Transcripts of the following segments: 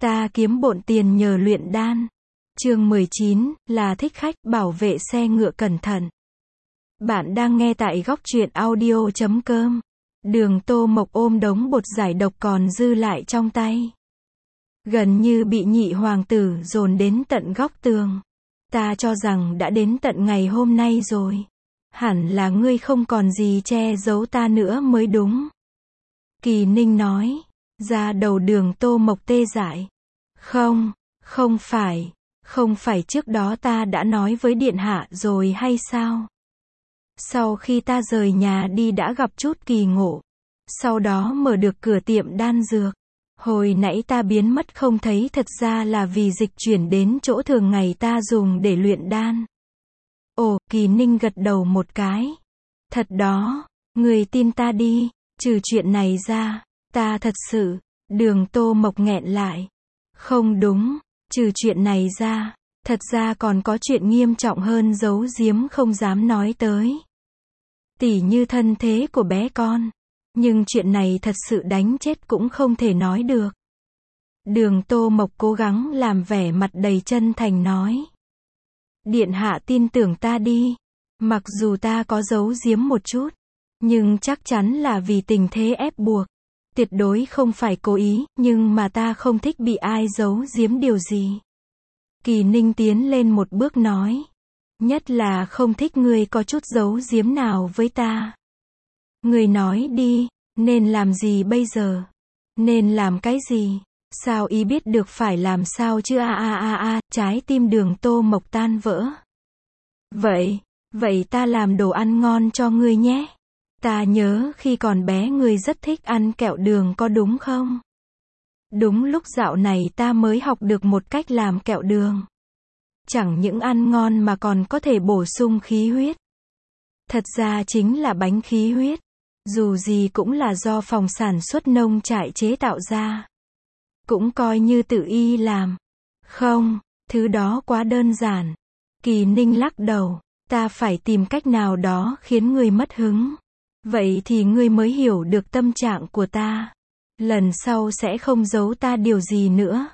Ta kiếm bộn tiền nhờ luyện đan. Chương 19, là thích khách, bảo vệ xe ngựa cẩn thận. Bạn đang nghe tại góc truyện audio.com. Đường Tô Mộc ôm đống bột giải độc còn dư lại trong tay. Gần như bị nhị hoàng tử dồn đến tận góc tường. Ta cho rằng đã đến tận ngày hôm nay rồi. Hẳn là ngươi không còn gì che giấu ta nữa mới đúng. Kỳ Ninh nói. Ra đầu Đường Tô Mộc tê dại. Không phải trước đó ta đã nói với điện hạ rồi hay sao? Sau khi ta rời nhà đi đã gặp chút kỳ ngộ. Sau đó mở được cửa tiệm đan dược. Hồi nãy ta biến mất không thấy thật ra là vì dịch chuyển đến chỗ thường ngày ta dùng để luyện đan. Ồ, Kỳ Ninh gật đầu một cái. Thật đó, người tin ta đi, trừ chuyện này ra, ta thật sự, Đường Tô Mộc nghẹn lại. Không đúng, trừ chuyện này ra, thật ra còn có chuyện nghiêm trọng hơn giấu giếm không dám nói tới. Tỉ như thân thế của bé con. Nhưng chuyện này thật sự đánh chết cũng không thể nói được. Đường Tô Mộc cố gắng làm vẻ mặt đầy chân thành nói. Điện hạ tin tưởng ta đi. Mặc dù ta có giấu giếm một chút, nhưng chắc chắn là vì tình thế ép buộc. Tuyệt đối không phải cố ý, nhưng mà ta không thích bị ai giấu giếm điều gì. Kỳ Ninh tiến lên một bước nói. Nhất là không thích ngươi có chút giấu giếm nào với ta. Ngươi nói đi, nên làm gì bây giờ? Nên làm cái gì? Sao y biết được phải làm sao chứ trái tim Đường Tô Mộc tan vỡ. Vậy ta làm đồ ăn ngon cho ngươi nhé. Ta nhớ khi còn bé ngươi rất thích ăn kẹo đường có đúng không? Đúng lúc dạo này ta mới học được một cách làm kẹo đường. Chẳng những ăn ngon mà còn có thể bổ sung khí huyết. Thật ra chính là bánh khí huyết. Dù gì cũng là do phòng sản xuất nông trại chế tạo ra. Cũng coi như tự y làm. Không, thứ đó quá đơn giản. Kỳ Ninh lắc đầu. Ta phải tìm cách nào đó khiến ngươi mất hứng. Vậy thì ngươi mới hiểu được tâm trạng của ta. Lần sau sẽ không giấu ta điều gì nữa.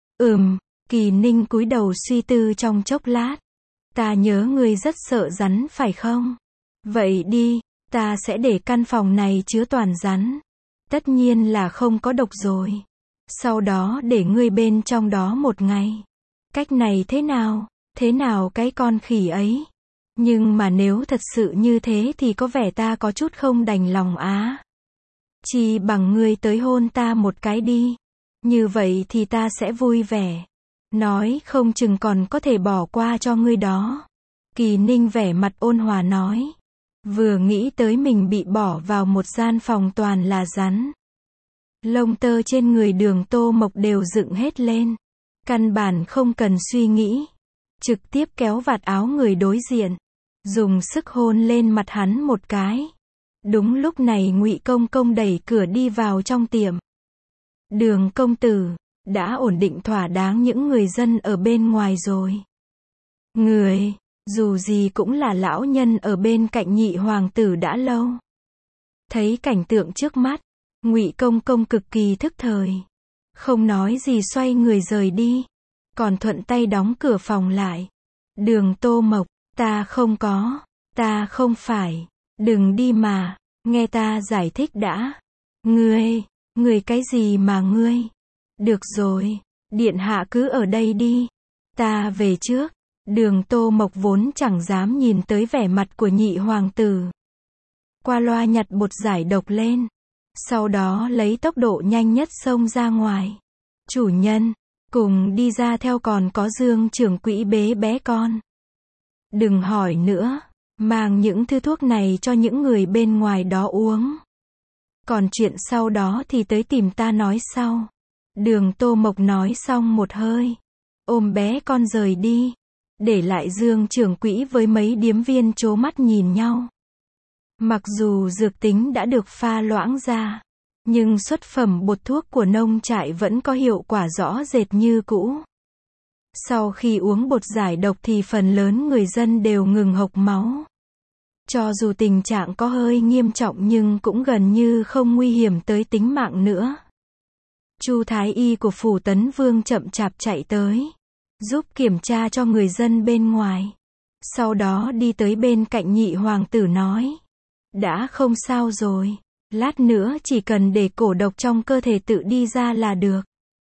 Kỳ Ninh cúi đầu suy tư trong chốc lát. Ta nhớ ngươi rất sợ rắn phải không? Vậy đi, ta sẽ để căn phòng này chứa toàn rắn. Tất nhiên là không có độc rồi. Sau đó để ngươi bên trong đó một ngày. Cách này thế nào? Thế nào cái con khỉ ấy? Nhưng mà nếu thật sự như thế thì có vẻ ta có chút không đành lòng á. Chỉ bằng ngươi tới hôn ta một cái đi. Như vậy thì ta sẽ vui vẻ. Nói không chừng còn có thể bỏ qua cho ngươi đó. Kỳ Ninh vẻ mặt ôn hòa nói. Vừa nghĩ tới mình bị bỏ vào một gian phòng toàn là rắn. Lông tơ trên người Đường Tô Mộc đều dựng hết lên. Căn bản không cần suy nghĩ. Trực tiếp kéo vạt áo người đối diện. Dùng sức hôn lên mặt hắn một cái. Đúng lúc này Ngụy Công Công đẩy cửa đi vào trong tiệm. Đường công tử, đã ổn định thỏa đáng những người dân ở bên ngoài rồi. Người, dù gì cũng là lão nhân ở bên cạnh nhị hoàng tử đã lâu. Thấy cảnh tượng trước mắt, Ngụy Công Công cực kỳ thức thời. Không nói gì xoay người rời đi. Còn thuận tay đóng cửa phòng lại. Đường Tô Mộc, ta không phải, đừng đi mà, nghe ta giải thích đã. Ngươi cái gì mà ngươi? Được rồi, điện hạ cứ ở đây đi. Ta về trước. Đường Tô Mộc vốn chẳng dám nhìn tới vẻ mặt của nhị hoàng tử. Qua loa nhặt bột giải độc lên. Sau đó lấy tốc độ nhanh nhất xông ra ngoài. Chủ nhân, cùng đi ra theo còn có Dương trưởng quỹ bế bé con. Đừng hỏi nữa, mang những thứ thuốc này cho những người bên ngoài đó uống. Còn chuyện sau đó thì tới tìm ta nói sau. Đường Tô Mộc nói xong một hơi. Ôm bé con rời đi. Để lại Dương trưởng quỹ với mấy điếm viên trố mắt nhìn nhau. Mặc dù dược tính đã được pha loãng ra. Nhưng xuất phẩm bột thuốc của nông trại vẫn có hiệu quả rõ rệt như cũ. Sau khi uống bột giải độc thì phần lớn người dân đều ngừng hộc máu. Cho dù tình trạng có hơi nghiêm trọng nhưng cũng gần như không nguy hiểm tới tính mạng nữa. Chu Thái Y của Phủ Tấn Vương chậm chạp chạy tới, giúp kiểm tra cho người dân bên ngoài. Sau đó đi tới bên cạnh nhị hoàng tử nói, đã không sao rồi, lát nữa chỉ cần để cổ độc trong cơ thể tự đi ra là được.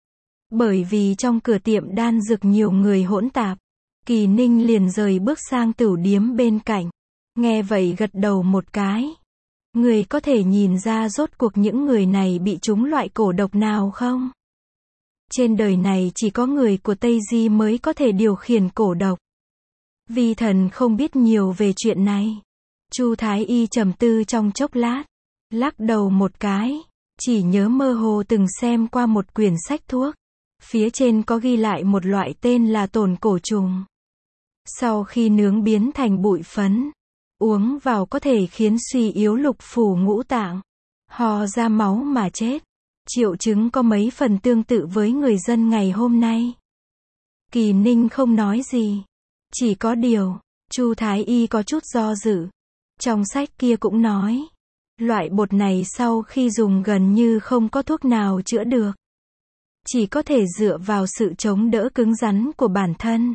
Bởi vì trong cửa tiệm đan dược nhiều người hỗn tạp, Kỳ Ninh liền rời bước sang tửu điếm bên cạnh. Nghe vậy gật đầu một cái. Người có thể nhìn ra rốt cuộc những người này bị trúng loại cổ độc nào không? Trên đời này chỉ có người của Tây Di mới có thể điều khiển cổ độc. Vi Thần không biết nhiều về chuyện này. Chu Thái Y trầm tư trong chốc lát, lắc đầu một cái, chỉ nhớ mơ hồ từng xem qua một quyển sách thuốc. Phía trên có ghi lại một loại tên là tổn cổ trùng. Sau khi nướng biến thành bụi phấn, uống vào có thể khiến suy yếu lục phủ ngũ tạng, ho ra máu mà chết. Triệu chứng có mấy phần tương tự với người dân ngày hôm nay. Kỳ Ninh không nói gì. Chỉ có điều, Chu Thái Y có chút do dự. Trong sách kia cũng nói, loại bột này sau khi dùng gần như không có thuốc nào chữa được. Chỉ có thể dựa vào sự chống đỡ cứng rắn của bản thân.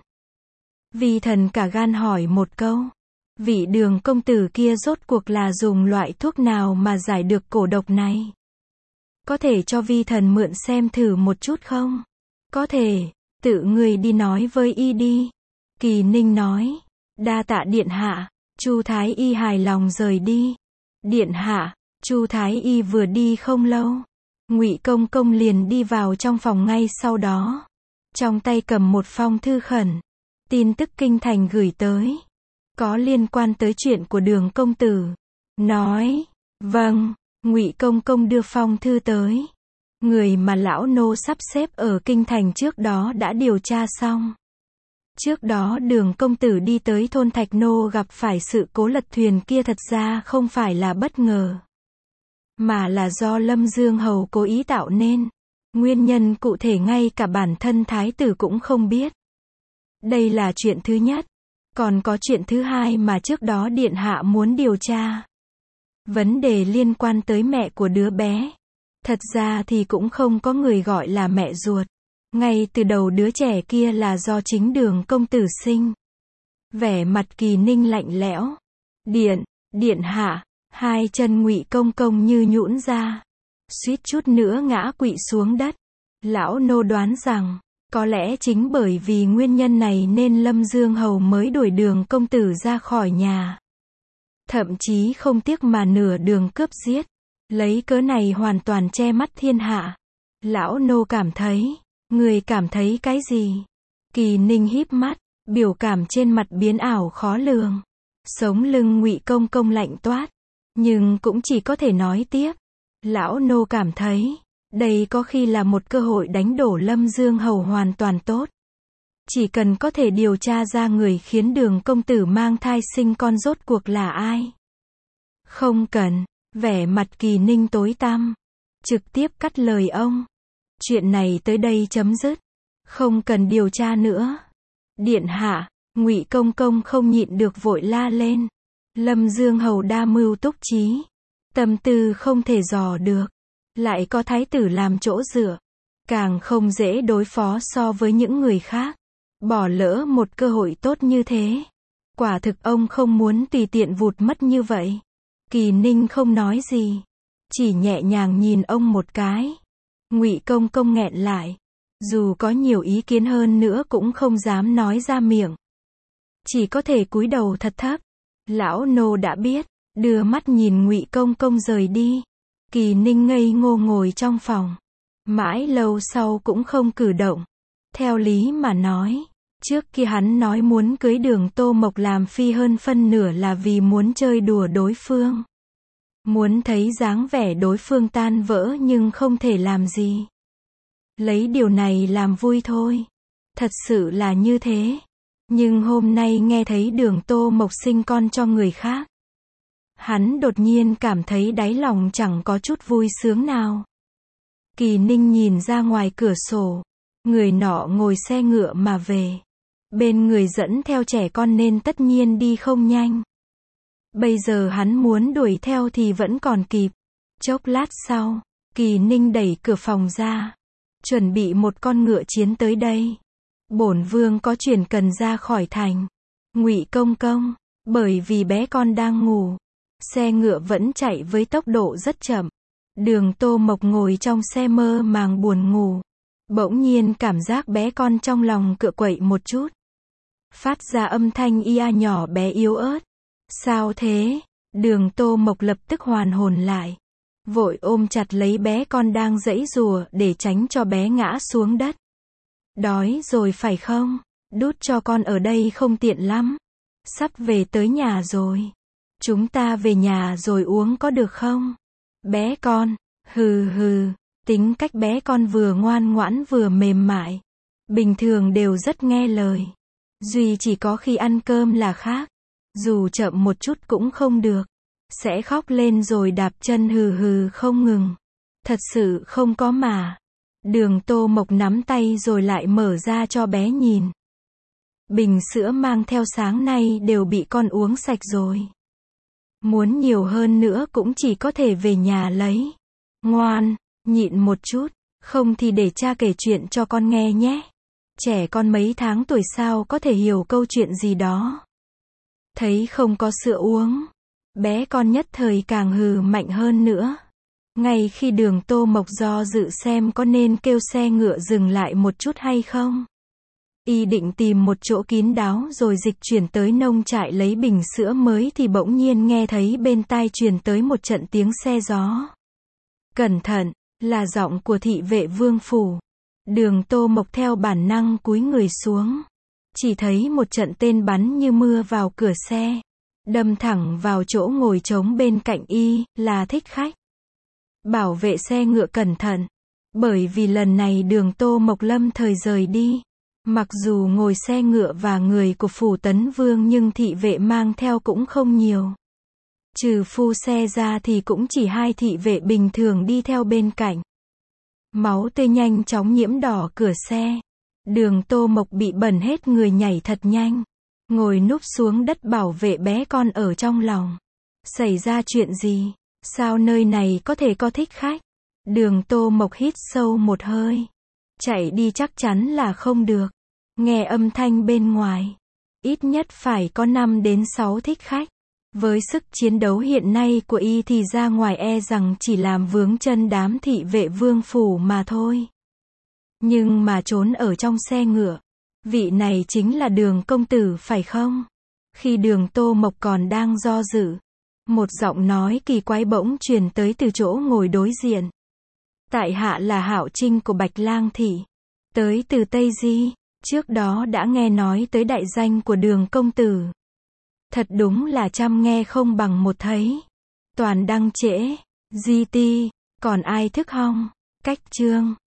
Vi Thần cả gan hỏi một câu. Vị Đường công tử kia rốt cuộc là dùng loại thuốc nào mà giải được cổ độc này? Có thể cho Vi Thần mượn xem thử một chút không? Có thể, tự người đi nói với y đi. Kỳ Ninh nói. Đa tạ điện hạ. Chu Thái Y hài lòng rời đi. Điện hạ. Chu Thái Y vừa đi không lâu, Ngụy Công Công liền đi vào trong phòng ngay sau đó. Trong tay cầm một phong thư khẩn. Tin tức kinh thành gửi tới. Có liên quan tới chuyện của Đường công tử. Nói. Vâng. Ngụy Công Công đưa phong thư tới. Người mà lão nô sắp xếp ở kinh thành trước đó đã điều tra xong. Trước đó Đường công tử đi tới thôn Thạch Nô gặp phải sự cố lật thuyền kia thật ra không phải là bất ngờ, mà là do Lâm Dương Hầu cố ý tạo nên. Nguyên nhân cụ thể ngay cả bản thân thái tử cũng không biết. Đây là chuyện thứ nhất. Còn có chuyện thứ hai mà trước đó điện hạ muốn điều tra. Vấn đề liên quan tới mẹ của đứa bé. Thật ra thì cũng không có người gọi là mẹ ruột. Ngay từ đầu đứa trẻ kia là do chính Đường công tử sinh. Vẻ mặt Kỳ Ninh lạnh lẽo. Điện hạ. Hai chân Ngụy Công Công như nhũn ra, suýt chút nữa ngã quỵ xuống đất. Lão nô đoán rằng, có lẽ chính bởi vì nguyên nhân này nên Lâm Dương Hầu mới đuổi Đường công tử ra khỏi nhà. Thậm chí không tiếc mà nửa đường cướp giết. Lấy cớ này hoàn toàn che mắt thiên hạ. Lão nô cảm thấy. Người cảm thấy cái gì? Kỳ Ninh híp mắt, biểu cảm trên mặt biến ảo khó lường. Sống lưng Ngụy Công Công lạnh toát. Nhưng cũng chỉ có thể nói tiếp. Lão nô cảm thấy, đây có khi là một cơ hội đánh đổ Lâm Dương Hầu hoàn toàn tốt. Chỉ cần có thể điều tra ra người khiến Đường công tử mang thai sinh con rốt cuộc là ai. Không cần. Vẻ mặt Kỳ Ninh tối tăm, trực tiếp cắt lời ông. Chuyện này tới đây chấm dứt. Không cần điều tra nữa. Điện hạ. Ngụy Công Công không nhịn được vội la lên. Lâm Dương Hầu đa mưu túc trí, tâm tư không thể dò được, lại có thái tử làm chỗ dựa, càng không dễ đối phó so với những người khác. Bỏ lỡ một cơ hội tốt như thế, quả thực ông không muốn tùy tiện vụt mất như vậy. Kỳ Ninh không nói gì, chỉ nhẹ nhàng nhìn ông một cái. Ngụy Công Công nghẹn lại, dù có nhiều ý kiến hơn nữa cũng không dám nói ra miệng, chỉ có thể cúi đầu thật thấp. Lão nô đã biết, đưa mắt nhìn Ngụy Công Công rời đi. Kỳ Ninh ngây ngô ngồi trong phòng, mãi lâu sau cũng không cử động. Theo lý mà nói, trước kia hắn nói muốn cưới Đường Tô Mộc làm phi hơn phân nửa là vì muốn chơi đùa đối phương, muốn thấy dáng vẻ đối phương tan vỡ nhưng không thể làm gì, lấy điều này làm vui thôi. Thật sự là như thế. Nhưng hôm nay nghe thấy Đường Tô Mộc sinh con cho người khác, hắn đột nhiên cảm thấy đáy lòng chẳng có chút vui sướng nào. Kỳ Ninh nhìn ra ngoài cửa sổ, người nọ ngồi xe ngựa mà về, bên người dẫn theo trẻ con nên tất nhiên đi không nhanh. Bây giờ hắn muốn đuổi theo thì vẫn còn kịp. Chốc lát sau, Kỳ Ninh đẩy cửa phòng ra, chuẩn bị một con ngựa chiến tới đây. Bổn vương có chuyện cần ra khỏi thành. Ngụy công công, bởi vì bé con đang ngủ, xe ngựa vẫn chạy với tốc độ rất chậm. Đường Tô Mộc ngồi trong xe mơ màng buồn ngủ. Bỗng nhiên cảm giác bé con trong lòng cựa quậy một chút. Phát ra âm thanh ia nhỏ bé yếu ớt. Sao thế? Đường Tô Mộc lập tức hoàn hồn lại. Vội ôm chặt lấy bé con đang giãy giụa để tránh cho bé ngã xuống đất. Đói rồi phải không? Đút cho con ở đây không tiện lắm. Sắp về tới nhà rồi. Chúng ta về nhà rồi uống có được không? Bé con, hừ hừ, tính cách bé con vừa ngoan ngoãn vừa mềm mại. Bình thường đều rất nghe lời. Duy chỉ có khi ăn cơm là khác. Dù chậm một chút cũng không được. Sẽ khóc lên rồi đạp chân hừ hừ không ngừng. Thật sự không có mà. Đường Tô Mộc nắm tay rồi lại mở ra cho bé nhìn. Bình sữa mang theo sáng nay đều bị con uống sạch rồi. Muốn nhiều hơn nữa cũng chỉ có thể về nhà lấy. Ngoan, nhịn một chút, không thì để cha kể chuyện cho con nghe nhé. Trẻ con mấy tháng tuổi sao có thể hiểu câu chuyện gì đó. Thấy không có sữa uống, bé con nhất thời càng hừ mạnh hơn nữa. Ngay khi Đường Tô Mộc do dự xem có nên kêu xe ngựa dừng lại một chút hay không. Y định tìm một chỗ kín đáo rồi dịch chuyển tới nông trại lấy bình sữa mới thì bỗng nhiên nghe thấy bên tai truyền tới một trận tiếng xe gió. Cẩn thận, là giọng của thị vệ vương phủ. Đường Tô Mộc theo bản năng cúi người xuống. Chỉ thấy một trận tên bắn như mưa vào cửa xe. Đâm thẳng vào chỗ ngồi trống bên cạnh y, là Thích Khách. Bảo vệ xe ngựa cẩn thận. Bởi vì lần này Đường Tô Mộc lâm thời rời đi. Mặc dù ngồi xe ngựa và người của phủ Tấn Vương nhưng thị vệ mang theo cũng không nhiều. Trừ phu xe ra thì cũng chỉ 2 thị vệ bình thường đi theo bên cạnh. Máu tươi nhanh chóng nhiễm đỏ cửa xe. Đường Tô Mộc bị bẩn hết người nhảy thật nhanh. Ngồi núp xuống đất bảo vệ bé con ở trong lòng. Xảy ra chuyện gì? Sao nơi này có thể có Thích Khách? Đường Tô Mộc hít sâu một hơi. Chạy đi chắc chắn là không được. Nghe âm thanh bên ngoài. Ít nhất phải có 5 đến 6 Thích Khách. Với sức chiến đấu hiện nay của y thì ra ngoài e rằng chỉ làm vướng chân đám thị vệ vương phủ mà thôi. Nhưng mà trốn ở trong xe ngựa. Vị này chính là Đường công tử phải không? Khi Đường Tô Mộc còn đang do dự, một giọng nói kỳ quái bỗng truyền tới từ chỗ ngồi đối diện. Tại hạ là Hạo Trinh của Bạch Lang thị, tới từ Tây Di, trước đó đã nghe nói tới đại danh của Đường công tử. Thật đúng là trăm nghe không bằng một thấy. Toàn đăng trễ, GT, còn ai thức hong? Cách chương